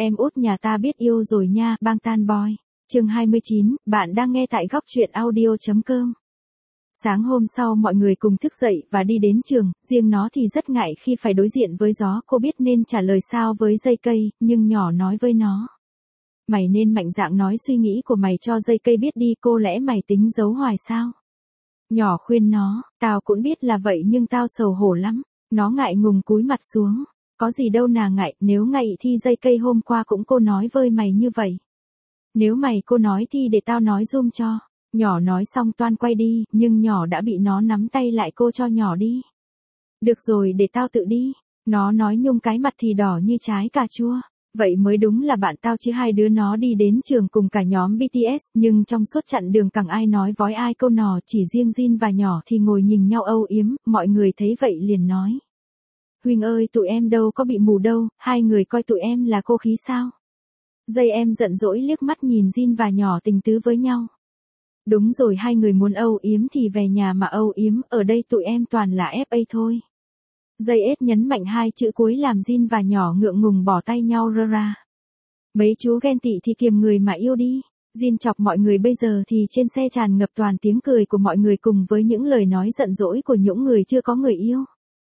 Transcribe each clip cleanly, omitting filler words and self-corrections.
Em út nhà ta biết yêu rồi nha, bang tan boy. Chương 29, bạn đang nghe tại góc truyện audio.com. Sáng hôm sau mọi người cùng thức dậy và đi đến trường, riêng nó thì rất ngại khi phải đối diện với gió, cô biết nên trả lời sao với dây cây, nhưng nhỏ nói với nó. Mày nên mạnh dạn nói suy nghĩ của mày cho dây cây biết đi, cô lẽ mày tính giấu hoài sao? Nhỏ khuyên nó, tao cũng biết là vậy nhưng tao xấu hổ lắm. Nó ngại ngùng cúi mặt xuống. Có gì đâu nà ngại, nếu ngại thì dây cây hôm qua cũng cô nói với mày như vậy. Nếu mày cô nói thì để tao nói giùm cho. Nhỏ nói xong toan quay đi, nhưng nhỏ đã bị nó nắm tay lại, cô cho nhỏ đi. Được rồi, để tao tự đi. Nó nói nhung cái mặt thì đỏ như trái cà chua. Vậy mới đúng là bạn tao chứ. Hai đứa nó đi đến trường cùng cả nhóm BTS, nhưng trong suốt chặng đường chẳng ai nói vói ai câu nò, chỉ riêng Jin và nhỏ thì ngồi nhìn nhau âu yếm, mọi người thấy vậy liền nói. Huỳnh ơi, tụi em đâu có bị mù đâu, hai người coi tụi em là cô khí sao? Dây em giận dỗi liếc mắt nhìn Jin và nhỏ tình tứ với nhau. Đúng rồi, hai người muốn âu yếm thì về nhà mà âu yếm, ở đây tụi em toàn là FA thôi. Dây ết nhấn mạnh hai chữ cuối làm Jin và nhỏ ngượng ngùng bỏ tay nhau rơ ra. Mấy chú ghen tị thì kiềm người mà yêu đi. Jin chọc mọi người bây giờ thì trên xe tràn ngập toàn tiếng cười của mọi người cùng với những lời nói giận dỗi của những người chưa có người yêu.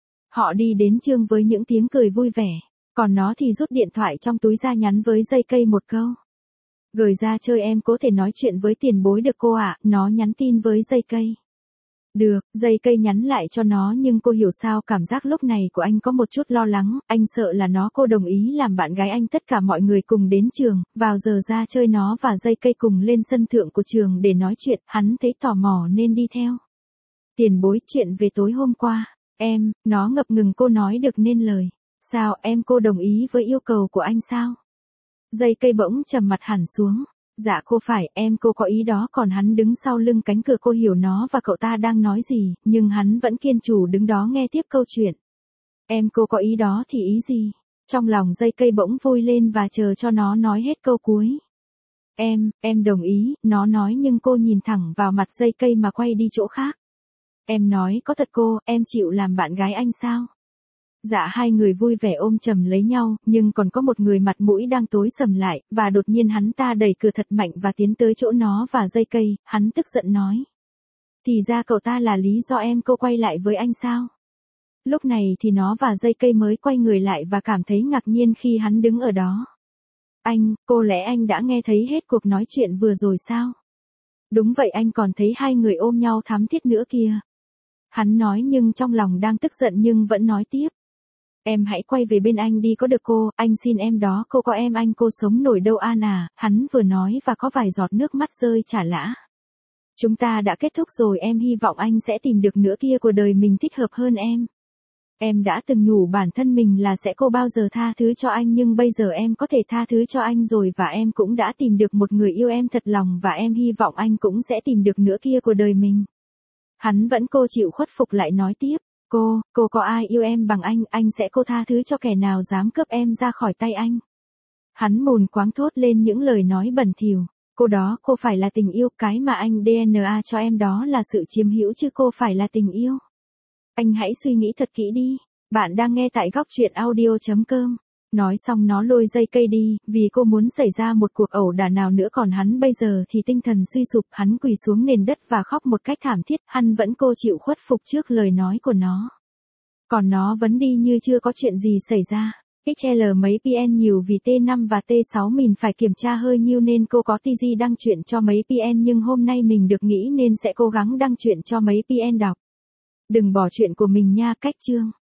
Họ đi đến trường với những tiếng cười vui vẻ, còn nó thì rút điện thoại trong túi ra nhắn với dây cây một câu. Gửi ra chơi em có thể nói chuyện với tiền bối được cô ạ, nó nhắn tin với dây cây. Được, dây cây nhắn lại cho nó nhưng cô hiểu sao cảm giác lúc này của anh có một chút lo lắng, anh sợ là nó cô đồng ý làm bạn gái anh. Tất cả mọi người cùng đến trường, vào giờ ra chơi nó và dây cây cùng lên sân thượng của trường để nói chuyện, hắn thấy tò mò nên đi theo. Tiền bối, chuyện về tối hôm qua. Nó ngập ngừng cô nói được nên lời. Sao em cô đồng ý với yêu cầu của anh sao? Dây cây bỗng trầm mặt hẳn xuống. Dạ cô phải, cô có ý đó. Còn hắn đứng sau lưng cánh cửa, cô hiểu nó và cậu ta đang nói gì, nhưng hắn vẫn kiên trù đứng đó nghe tiếp câu chuyện. Cô có ý đó thì ý gì? Trong lòng dây cây bỗng vui lên và chờ cho nó nói hết câu cuối. Em đồng ý, nó nói nhưng cô nhìn thẳng vào mặt dây cây mà quay đi chỗ khác. Em nói có thật cô, em chịu làm bạn gái anh sao? Dạ, hai người vui vẻ ôm chầm lấy nhau, nhưng còn có một người mặt mũi đang tối sầm lại, và đột nhiên hắn ta đẩy cửa thật mạnh và tiến tới chỗ nó và dây cây, hắn tức giận nói. Thì ra cậu ta là lý do cô quay lại với anh sao? Lúc này thì nó và dây cây mới quay người lại và cảm thấy ngạc nhiên khi hắn đứng ở đó. Cô lẽ anh đã nghe thấy hết cuộc nói chuyện vừa rồi sao? Đúng vậy, anh còn thấy hai người ôm nhau thắm thiết nữa kìa. Hắn nói nhưng trong lòng đang tức giận nhưng vẫn nói tiếp. Em hãy quay về bên anh đi có được cô, anh xin em đó, cô có em anh cô sống nổi đâu An à, hắn vừa nói và có vài giọt nước mắt rơi chả lã. Chúng ta đã kết thúc rồi, em hy vọng anh sẽ tìm được nửa kia của đời mình thích hợp hơn em. Em đã từng nhủ bản thân mình là sẽ cô bao giờ tha thứ cho anh, nhưng bây giờ em có thể tha thứ cho anh rồi và em cũng đã tìm được một người yêu em thật lòng và em hy vọng anh cũng sẽ tìm được nửa kia của đời mình. Hắn vẫn cô chịu khuất phục lại nói tiếp. Cô có ai yêu em bằng anh sẽ cô tha thứ cho kẻ nào dám cướp em ra khỏi tay anh. Hắn mồm quáng thốt lên những lời nói bẩn thỉu. Cô phải là tình yêu, cái mà anh DNA cho em đó là sự chiếm hữu chứ cô phải là tình yêu. Anh hãy suy nghĩ thật kỹ đi. Bạn đang nghe tại góc truyện audio.com. Nói xong nó lôi dây cây đi, vì cô muốn xảy ra một cuộc ẩu đả nào nữa, còn hắn bây giờ thì tinh thần suy sụp, hắn quỳ xuống nền đất và khóc một cách thảm thiết, hắn vẫn cô chịu khuất phục trước lời nói của nó. Còn nó vẫn đi như chưa có chuyện gì xảy ra. XL mấy PN nhiều vì T5 và T6 mình phải kiểm tra hơi nhiều nên cô có TG đăng chuyện cho mấy PN, nhưng hôm nay mình được nghĩ nên sẽ cố gắng đăng chuyện cho mấy PN đọc. Đừng bỏ chuyện của mình nha, cách chương.